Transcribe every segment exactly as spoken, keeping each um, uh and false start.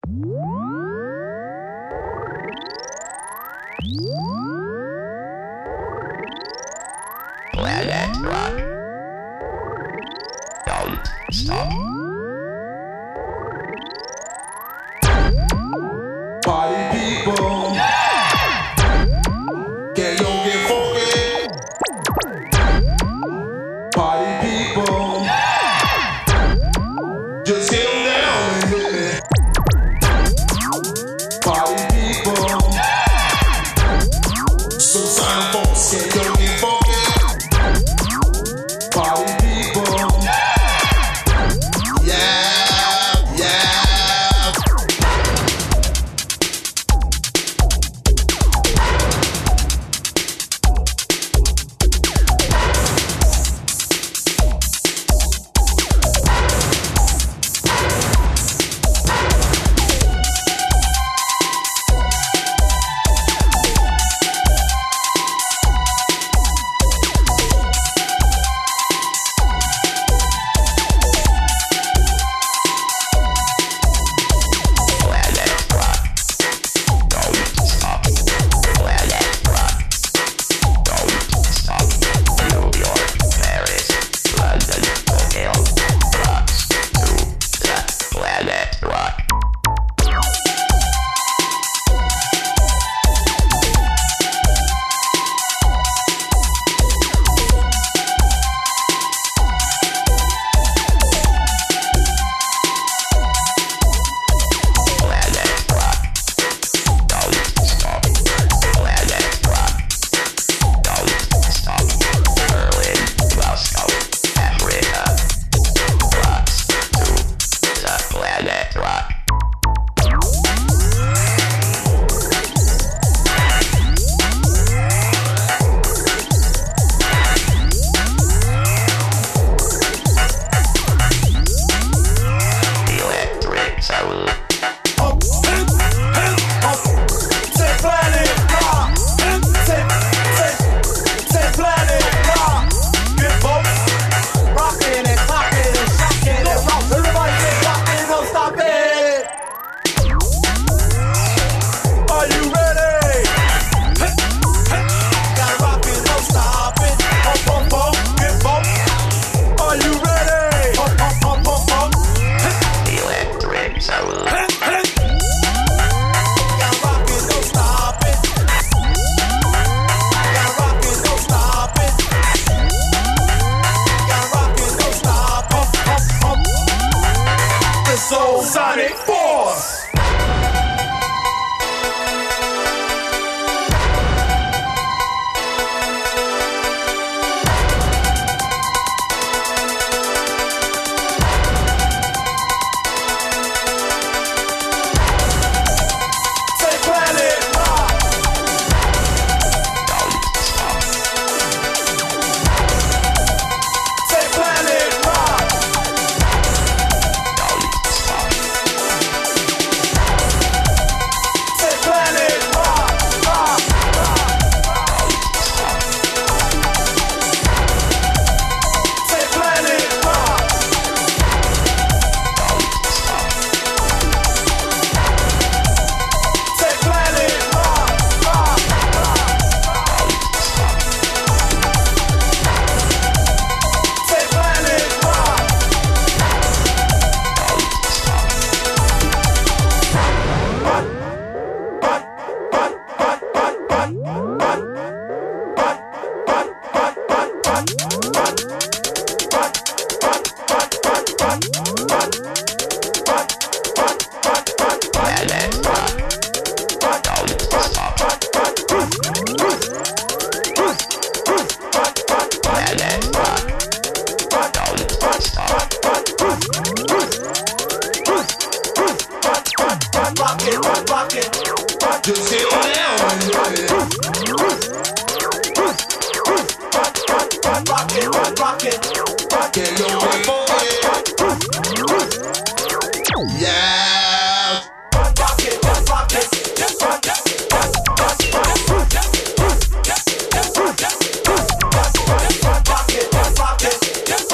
Planet Rock. Don't stop. Party people, can you get funky? Party people, just get down with it. Party people, some sign of folks, can you get funky? Party people, yeah, yeah. Sonic Force! Just sit down with it. Rock it, rock it. Can you get funky? Yeah. Rock it, rock it. Just rock it.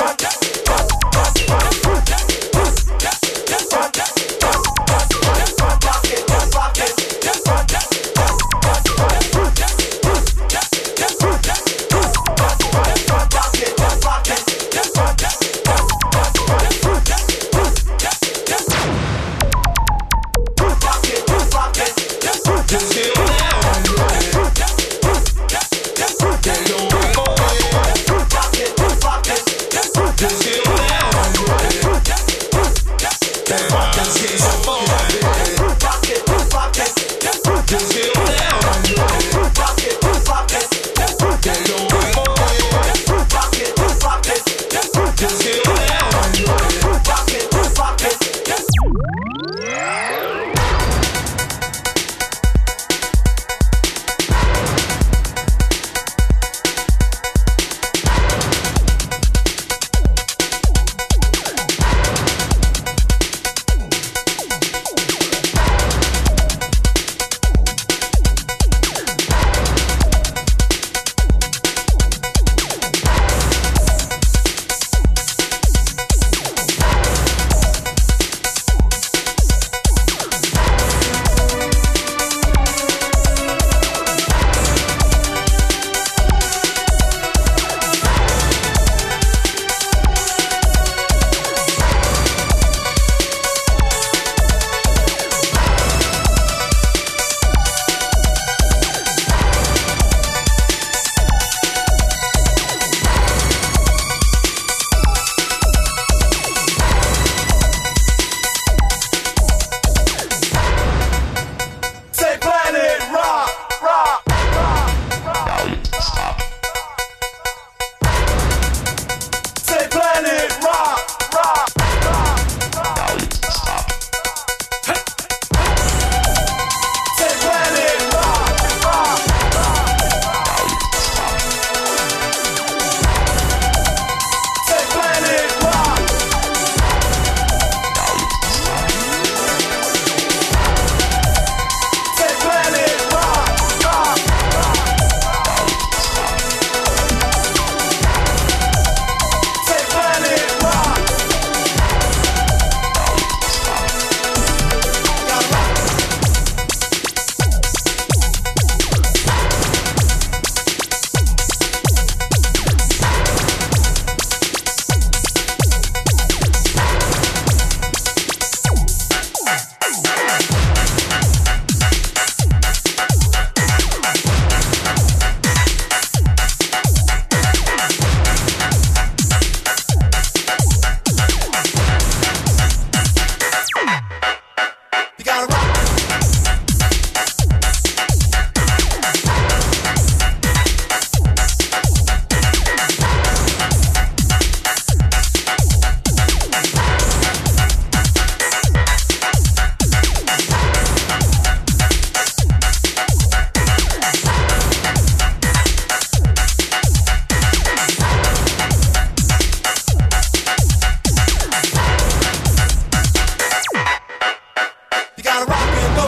Rock it.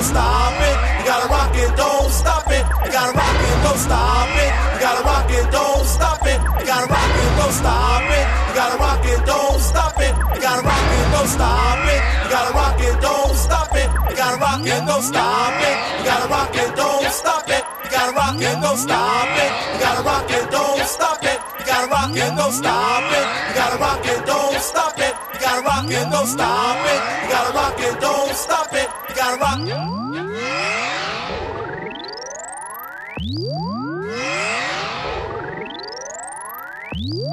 don't stop it. You gotta rock it, don't stop it. You gotta rock it, don't stop it. You gotta rock it, don't stop it. You gotta rock it, don't stop it. You gotta rock it, don't stop it. You gotta rock it, don't stop it. You gotta rock it, don't stop it. You gotta rock it, don't stop it. You gotta rock it, don't stop it. You gotta rock it, don't stop it. You gotta rock it, don't stop it. You gotta rock it, don't stop it. You gotta rock it, don't stop it. You gotta rock it, don't stop it. You gotta rock it, don't stop it. You gotta rock it.